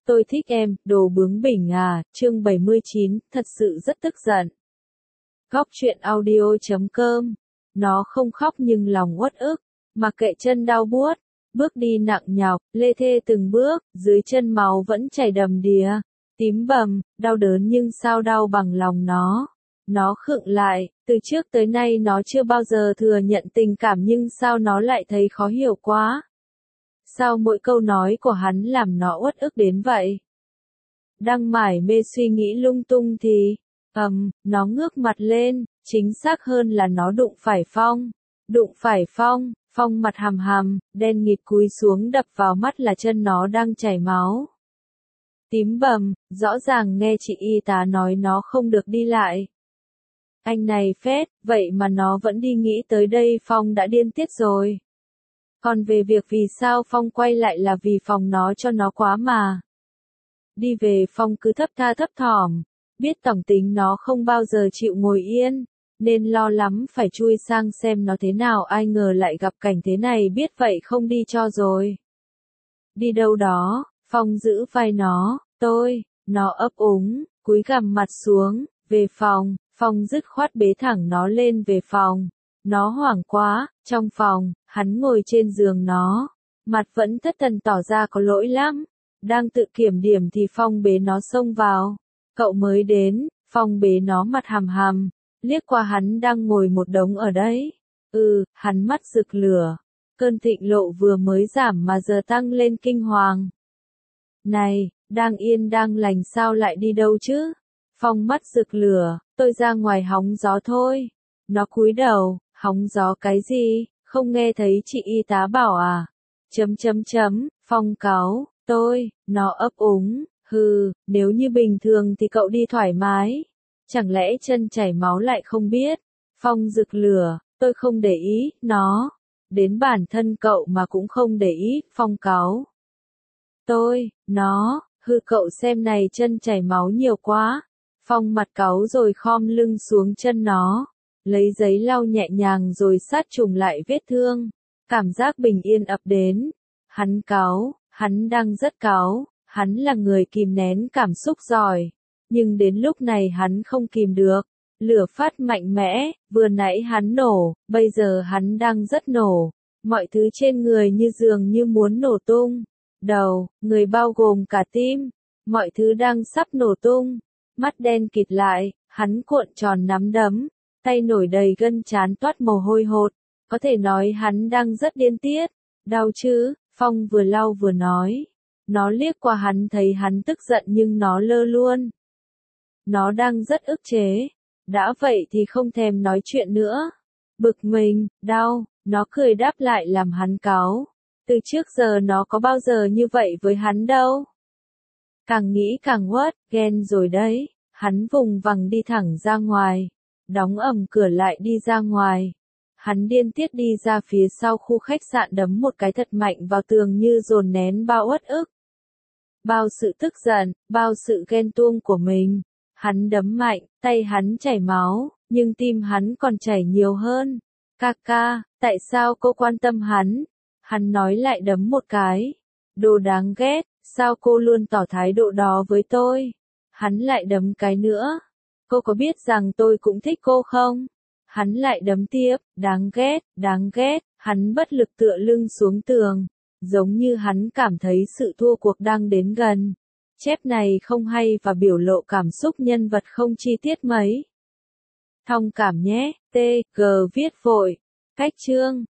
Tôi thích em, đồ bướng bỉnh à, chương 79, thật sự rất tức giận. Góc truyện audio.com. Nó không khóc nhưng lòng uất ức, mặc kệ chân đau buốt, bước đi nặng nhọc, lê thê từng bước, dưới chân máu vẫn chảy đầm đìa, tím bầm, đau đớn nhưng sao đau bằng lòng nó. Nó khựng lại, từ trước tới nay nó chưa bao giờ thừa nhận tình cảm nhưng sao nó lại thấy khó hiểu quá. Sao mỗi câu nói của hắn làm nó uất ức đến vậy? Đang mải mê suy nghĩ lung tung thì, nó ngước mặt lên, chính xác hơn là nó đụng phải Phong. Đụng phải Phong, Phong mặt hằm hằm, đen nghịt cúi xuống đập vào mắt là chân nó đang chảy máu. Tím bầm, rõ ràng nghe chị y tá nói nó không được đi lại. Anh này phết, vậy mà nó vẫn đi nghĩ tới đây Phong đã điên tiết rồi. Còn về việc vì sao Phong quay lại là vì phòng nó cho nó quá mà. Đi về Phong cứ thấp tha thấp thỏm, biết tổng tính nó không bao giờ chịu ngồi yên, nên lo lắm phải chui sang xem nó thế nào, ai ngờ lại gặp cảnh thế này, biết vậy không đi cho rồi. Đi đâu đó, Phong giữ vai nó, nó ấp úng, cúi gằm mặt xuống, về phòng, Phong dứt khoát bế thẳng nó lên về phòng. Nó hoảng quá, trong phòng, hắn ngồi trên giường nó, mặt vẫn thất thần tỏ ra có lỗi lắm. Đang tự kiểm điểm thì Phong bế nó xông vào. Cậu mới đến, Phong bế nó mặt hằm hằm, liếc qua hắn đang ngồi một đống ở đấy. Hắn mắt rực lửa. Cơn thịnh nộ vừa mới giảm mà giờ tăng lên kinh hoàng. Này, đang yên đang lành sao lại đi đâu chứ? Phong mắt rực lửa, tôi ra ngoài hóng gió thôi. Nó cúi đầu, hóng gió cái gì, không nghe thấy chị y tá bảo à? Phong cáu, nó ấp úng, nếu như bình thường thì cậu đi thoải mái. Chẳng lẽ chân chảy máu lại không biết? Phong rực lửa, tôi không để ý, nó. Đến bản thân cậu mà cũng không để ý, Phong cáu. Cậu xem này chân chảy máu nhiều quá. Phong mặt cáu rồi khom lưng xuống chân nó. Lấy giấy lau nhẹ nhàng rồi sát trùng lại vết thương. Cảm giác bình yên ập đến. Hắn cáu, hắn đang rất cáu, hắn là người kìm nén cảm xúc giỏi. Nhưng đến lúc này hắn không kìm được. Lửa phát mạnh mẽ, vừa nãy hắn nổ, bây giờ hắn đang rất nổ. Mọi thứ trên người như dường như muốn nổ tung. Đầu, người bao gồm cả tim. Mọi thứ đang sắp nổ tung. Mắt đen kịt lại, hắn cuộn tròn nắm đấm. Tay nổi đầy gân trán toát mồ hôi hột. Có thể nói hắn đang rất điên tiết. Đau chứ, Phong vừa lau vừa nói. Nó liếc qua hắn thấy hắn tức giận nhưng nó lơ luôn. Nó đang rất ức chế. Đã vậy thì không thèm nói chuyện nữa. Bực mình, đau, nó cười đáp lại làm hắn cáu. Từ trước giờ nó có bao giờ như vậy với hắn đâu. Càng nghĩ càng uất, ghen rồi đấy. Hắn vùng vằng đi thẳng ra ngoài. Đóng ầm cửa lại đi ra ngoài. Hắn điên tiết đi ra phía sau khu khách sạn đấm một cái thật mạnh vào tường như dồn nén bao uất ức. Bao sự tức giận, bao sự ghen tuông của mình. Hắn đấm mạnh, tay hắn chảy máu, nhưng tim hắn còn chảy nhiều hơn. Ca, tại sao cô quan tâm hắn? Hắn nói lại đấm một cái. Đồ đáng ghét, sao cô luôn tỏ thái độ đó với tôi? Hắn lại đấm cái nữa. Cô có biết rằng tôi cũng thích cô không? Hắn lại đấm tiếp, đáng ghét, hắn bất lực tựa lưng xuống tường. Giống như hắn cảm thấy sự thua cuộc đang đến gần. Chép này không hay và biểu lộ cảm xúc nhân vật không chi tiết mấy. Thông cảm nhé, T.G. viết vội. Cách chương.